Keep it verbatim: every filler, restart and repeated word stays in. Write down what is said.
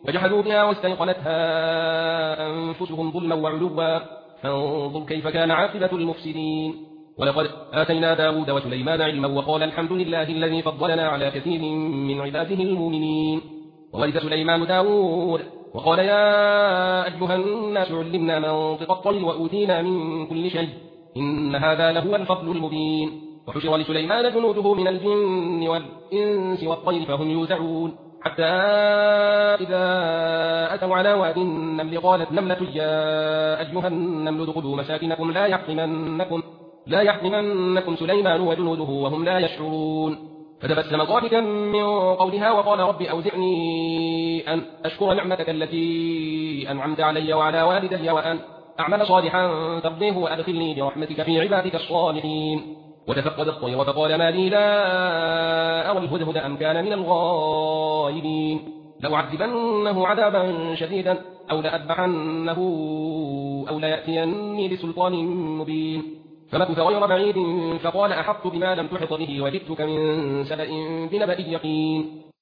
فجحدوا بها واستيقنتها أنفسهم ظلما وعلوا فانظر كيف كان عاقبة المفسدين. ولقد آتينا داود وسليمان علما وقال الحمد لله الذي فضلنا على كثير من عباده المؤمنين. وورث سليمان داود وقال يا أيها الناس علمنا منطق الطير وأوتينا من كل شيء إن هذا لهو الفضل المبين. وحشر لسليمان جنوده من الجن والإنس والطير فهم يوزعون حتى إذا أتوا على واد النمل قالت نملة يا أيها النمل ادخلوا مساكنكم لا يحطمنكم لا يحطمنكم سليمان وجنوده وهم لا يشعرون. فتبسم ضاحكا من قولها وقال رب أوزعني أن أشكر نعمتك التي أنعمت علي وعلى والدي وأن أعمل صالحا ترضيه وأدخلني برحمتك في عبادك الصالحين. وتفقد الطير فقال ما لي لا أرى الهدهد أم كان من الغائبين لأعذبنه عذابا شديدا أو لأذبحنه أو ليأتيني بسلطان مبين. فمكث غير بعيد فقال أحطت بما لم تحط به وجئتك من سبأ بنبأ يقين.